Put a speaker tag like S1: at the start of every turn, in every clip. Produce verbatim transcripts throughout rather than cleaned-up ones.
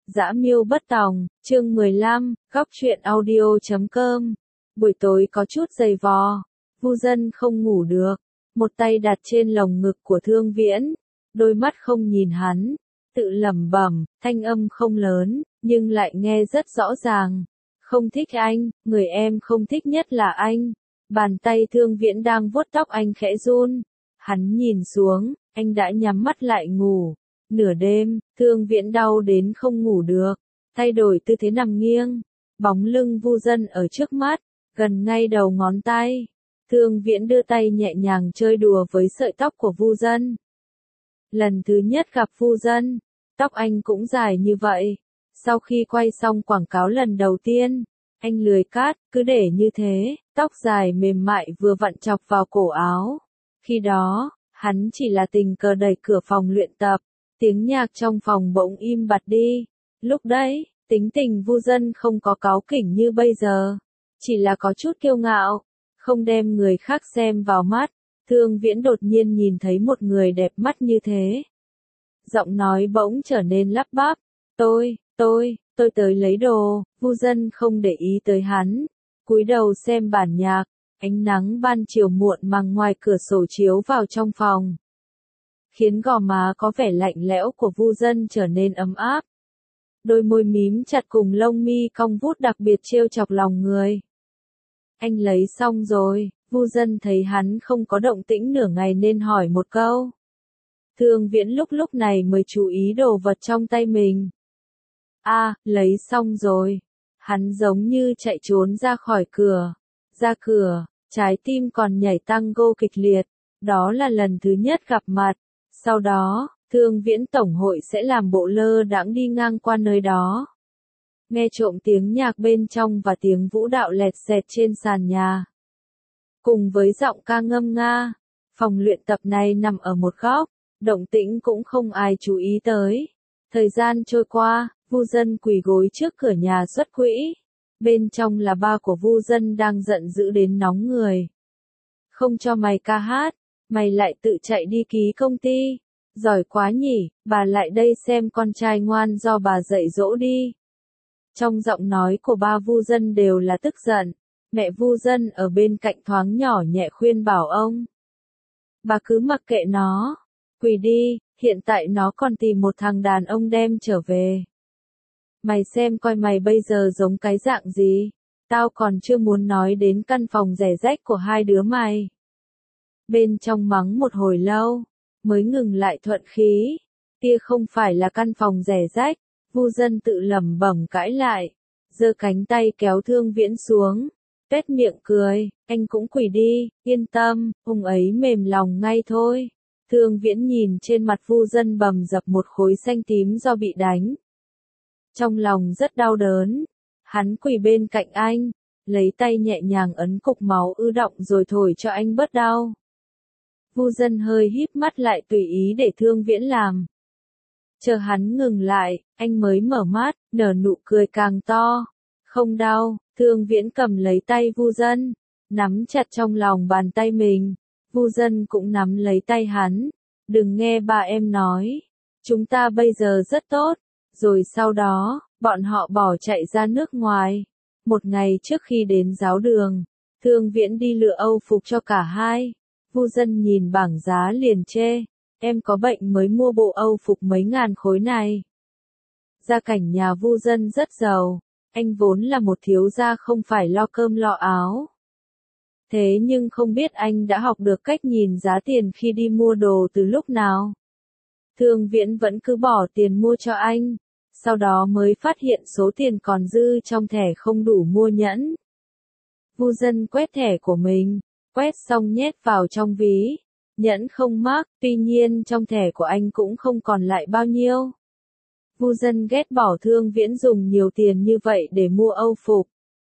S1: Dã Miêu Bất Tòng, chương mười lăm, góc truyện audio chấm com. Buổi tối có chút dày vò, Vu Dân không ngủ được, một tay đặt trên lồng ngực của Thương Viễn, đôi mắt không nhìn hắn, tự lẩm bẩm, thanh âm không lớn, nhưng lại nghe rất rõ ràng. Không thích anh, người em không thích nhất là anh. Bàn tay Thương Viễn đang vuốt tóc anh khẽ run. Hắn nhìn xuống, anh đã nhắm mắt lại ngủ. Nửa đêm, Thương Viễn đau đến không ngủ được, thay đổi tư thế nằm nghiêng, bóng lưng Vu Dân ở trước mắt, gần ngay đầu ngón tay. Thương Viễn đưa tay nhẹ nhàng chơi đùa với sợi tóc của Vu Dân. Lần thứ nhất gặp Vu Dân, tóc anh cũng dài như vậy. Sau khi quay xong quảng cáo lần đầu tiên, anh lười cắt, cứ để như thế, tóc dài mềm mại vừa vặn chọc vào cổ áo. Khi đó, hắn chỉ là tình cờ đẩy cửa phòng luyện tập. Tiếng nhạc trong phòng bỗng im bặt đi. Lúc đấy, tính tình Vu Dân không có cáu kỉnh như bây giờ. Chỉ là có chút kiêu ngạo, không đem người khác xem vào mắt. Thương Viễn đột nhiên nhìn thấy một người đẹp mắt như thế. Giọng nói bỗng trở nên lắp bắp. Tôi, tôi, tôi tới lấy đồ. Vu Dân không để ý tới hắn. Cúi đầu xem bản nhạc. Ánh nắng ban chiều muộn màng ngoài cửa sổ chiếu vào trong phòng, khiến gò má có vẻ lạnh lẽo của Vu Dân trở nên ấm áp. Đôi môi mím chặt cùng lông mi cong vút đặc biệt trêu chọc lòng người. Anh lấy xong rồi. Vu Dân thấy hắn không có động tĩnh nửa ngày nên hỏi một câu. Thương Viễn lúc lúc này mới chú ý đồ vật trong tay mình. À, lấy xong rồi. Hắn giống như chạy trốn ra khỏi cửa. Ra cửa, trái tim còn nhảy tango kịch liệt. Đó là lần thứ nhất gặp mặt. Sau đó, Thương Viễn Tổng hội sẽ làm bộ lơ đãng đi ngang qua nơi đó. Nghe trộm tiếng nhạc bên trong và tiếng vũ đạo lẹt xẹt trên sàn nhà. Cùng với giọng ca ngâm nga, phòng luyện tập này nằm ở một góc, động tĩnh cũng không ai chú ý tới. Thời gian trôi qua, Vu Dân quỳ gối trước cửa nhà xuất quỹ. Bên trong là ba của Vu Dân đang giận dữ đến nóng người. Không cho mày ca hát. Mày lại tự chạy đi ký công ty. Giỏi quá nhỉ, bà lại đây xem con trai ngoan do bà dạy dỗ đi. Trong giọng nói của ba Vu Dân đều là tức giận. Mẹ Vu Dân ở bên cạnh thoáng nhỏ nhẹ khuyên bảo ông. Bà cứ mặc kệ nó. Quỳ đi, hiện tại nó còn tìm một thằng đàn ông đem trở về. Mày xem coi mày bây giờ giống cái dạng gì. Tao còn chưa muốn nói đến căn phòng rẻ rách của hai đứa mày. Bên trong mắng một hồi lâu, mới ngừng lại thuận khí. Kia không phải là căn phòng rẻ rách. Vu Dân tự lẩm bẩm cãi lại, giơ cánh tay kéo Thương Viễn xuống, tuét miệng cười, anh cũng quỳ đi, yên tâm, ông ấy mềm lòng ngay thôi. Thương Viễn nhìn trên mặt Vu Dân bầm dập một khối xanh tím do bị đánh. Trong lòng rất đau đớn, hắn quỳ bên cạnh anh, lấy tay nhẹ nhàng ấn cục máu ứ đọng rồi thổi cho anh bớt đau. Vu Dân hơi híp mắt lại tùy ý để Thương Viễn làm. Chờ hắn ngừng lại, anh mới mở mắt, nở nụ cười càng to. Không đau. Thương Viễn cầm lấy tay Vu Dân, nắm chặt trong lòng bàn tay mình. Vu Dân cũng nắm lấy tay hắn. Đừng nghe bà em nói. Chúng ta bây giờ rất tốt. Rồi sau đó, bọn họ bỏ chạy ra nước ngoài. Một ngày trước khi đến giáo đường, Thương Viễn đi lựa âu phục cho cả hai. Vu Dân nhìn bảng giá liền chê. Em có bệnh mới mua bộ âu phục mấy ngàn khối này. Gia cảnh nhà Vu Dân rất giàu. Anh vốn là một thiếu gia không phải lo cơm lo áo. Thế nhưng không biết anh đã học được cách nhìn giá tiền khi đi mua đồ từ lúc nào. Thương Viễn vẫn cứ bỏ tiền mua cho anh. Sau đó mới phát hiện số tiền còn dư trong thẻ không đủ mua nhẫn. Vu Dân quét thẻ của mình. Quét xong nhét vào trong ví. Nhẫn không mắc, tuy nhiên trong thẻ của anh cũng không còn lại bao nhiêu. Vu Dân ghét bỏ Thương Viễn dùng nhiều tiền như vậy để mua âu phục.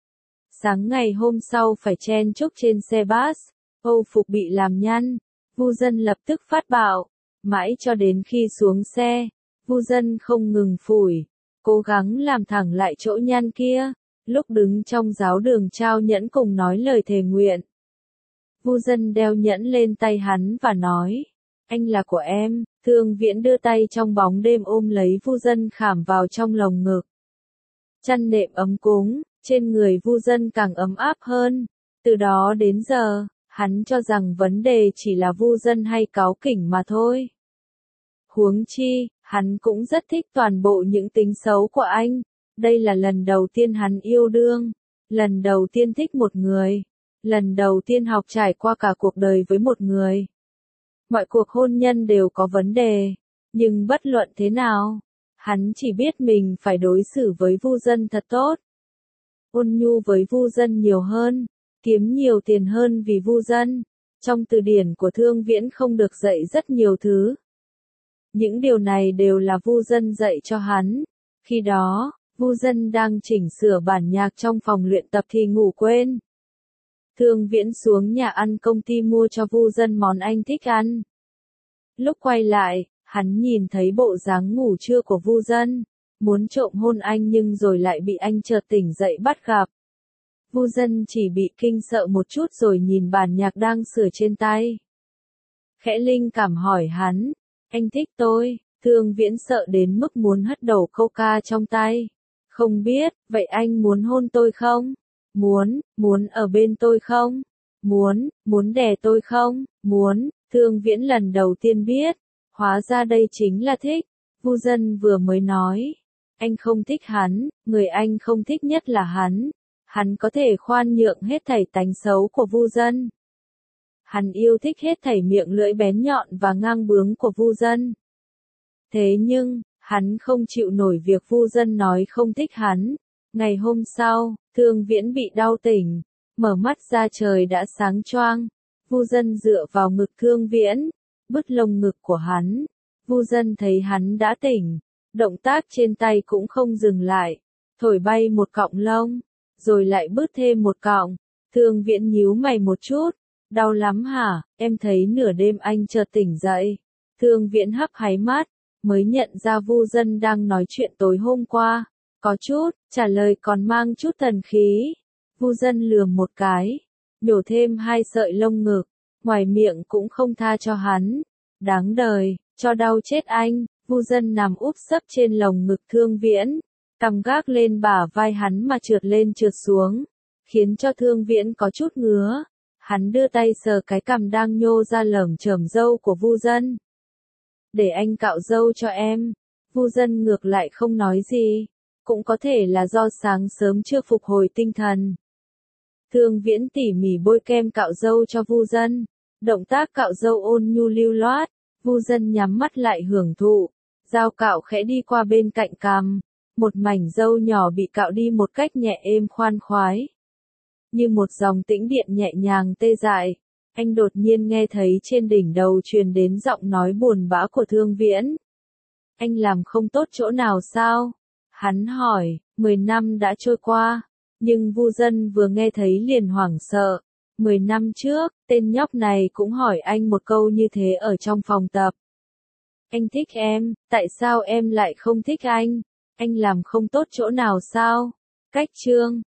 S1: Sáng ngày hôm sau phải chen chúc trên xe bus, âu phục bị làm nhăn. Vu Dân lập tức phát bạo. Mãi cho đến khi xuống xe, Vu Dân không ngừng phủi, cố gắng làm thẳng lại chỗ nhăn kia. Lúc đứng trong giáo đường trao nhẫn cùng nói lời thề nguyện, Vu Dân đeo nhẫn lên tay hắn và nói, Anh là của em, Thương Viễn đưa tay trong bóng đêm ôm lấy Vu Dân khảm vào trong lồng ngực. Chăn nệm ấm cúng, trên người Vu Dân càng ấm áp hơn. Từ đó đến giờ, hắn cho rằng vấn đề chỉ là Vu Dân hay cáu kỉnh mà thôi. Huống chi, hắn cũng rất thích toàn bộ những tính xấu của anh. Đây là lần đầu tiên hắn yêu đương, lần đầu tiên thích một người, lần đầu tiên học trải qua cả cuộc đời với một người. Mọi cuộc hôn nhân đều có vấn đề, nhưng bất luận thế nào, hắn chỉ biết mình phải đối xử với Vu Dân thật tốt. Ôn nhu với Vu Dân nhiều hơn, kiếm nhiều tiền hơn vì Vu Dân. Trong từ điển của Thương Viễn không được dạy rất nhiều thứ. Những điều này đều là Vu Dân dạy cho hắn. Khi đó, Vu Dân đang chỉnh sửa bản nhạc trong phòng luyện tập thì ngủ quên. Thương Viễn xuống nhà ăn công ty mua cho Vu Dân món anh thích ăn. Lúc quay lại, hắn nhìn thấy bộ dáng ngủ trưa của Vu Dân, muốn trộm hôn anh nhưng rồi lại bị anh chợt tỉnh dậy bắt gặp. Vu Dân chỉ bị kinh sợ một chút rồi nhìn bản nhạc đang sửa trên tay. Khẽ linh cảm hỏi hắn, anh thích tôi? Thương Viễn sợ đến mức muốn hất đầu coca trong tay. Không biết, vậy anh muốn hôn tôi không? Muốn, muốn ở bên tôi không? Muốn, muốn đè tôi không? Muốn, Thương Viễn lần đầu tiên biết, hóa ra đây chính là thích. Vu Dân vừa mới nói, anh không thích hắn, người anh không thích nhất là hắn. Hắn có thể khoan nhượng hết thảy tánh xấu của Vu Dân. Hắn yêu thích hết thảy miệng lưỡi bén nhọn và ngang bướng của Vu Dân. Thế nhưng, hắn không chịu nổi việc Vu Dân nói không thích hắn. Ngày hôm sau, Thương Viễn bị đau tỉnh, mở mắt ra trời đã sáng choang. Vu Dân dựa vào ngực Thương Viễn, bứt lồng ngực của hắn. Vu Dân thấy hắn đã tỉnh, động tác trên tay cũng không dừng lại, thổi bay một cọng lông, rồi lại bứt thêm một cọng. Thương Viễn nhíu mày một chút, đau lắm hả? Em thấy nửa đêm anh chợt tỉnh dậy. Thương Viễn hấp háy mắt, mới nhận ra Vu Dân đang nói chuyện tối hôm qua. Có chút, trả lời còn mang chút thần khí. Vu Dân lườm một cái, nhổ thêm hai sợi lông ngực, ngoài miệng cũng không tha cho hắn. Đáng đời, cho đau chết anh. Vu Dân nằm úp sấp trên lồng ngực Thương Viễn, cằm gác lên bả vai hắn mà trượt lên trượt xuống, khiến cho Thương Viễn có chút ngứa. Hắn đưa tay sờ cái cằm đang nhô ra lởm chởm râu của Vu Dân. Để anh cạo râu cho em. Vu Dân ngược lại không nói gì, cũng có thể là do sáng sớm chưa phục hồi tinh thần. Thương Viễn tỉ mỉ bôi kem cạo râu cho Vu Dân, động tác cạo râu ôn nhu lưu loát. Vu Dân nhắm mắt lại hưởng thụ, dao cạo khẽ đi qua bên cạnh cằm, một mảnh râu nhỏ bị cạo đi một cách nhẹ êm khoan khoái. Như một dòng tĩnh điện nhẹ nhàng tê dại, anh đột nhiên nghe thấy trên đỉnh đầu truyền đến giọng nói buồn bã của Thương Viễn. Anh làm không tốt chỗ nào sao? Hắn hỏi, mười năm đã trôi qua, nhưng Vu Dân vừa nghe thấy liền hoảng sợ. Mười năm trước, tên nhóc này cũng hỏi anh một câu như thế ở trong phòng tập. Anh thích em, tại sao em lại không thích anh? Anh làm không tốt chỗ nào sao? Cách chương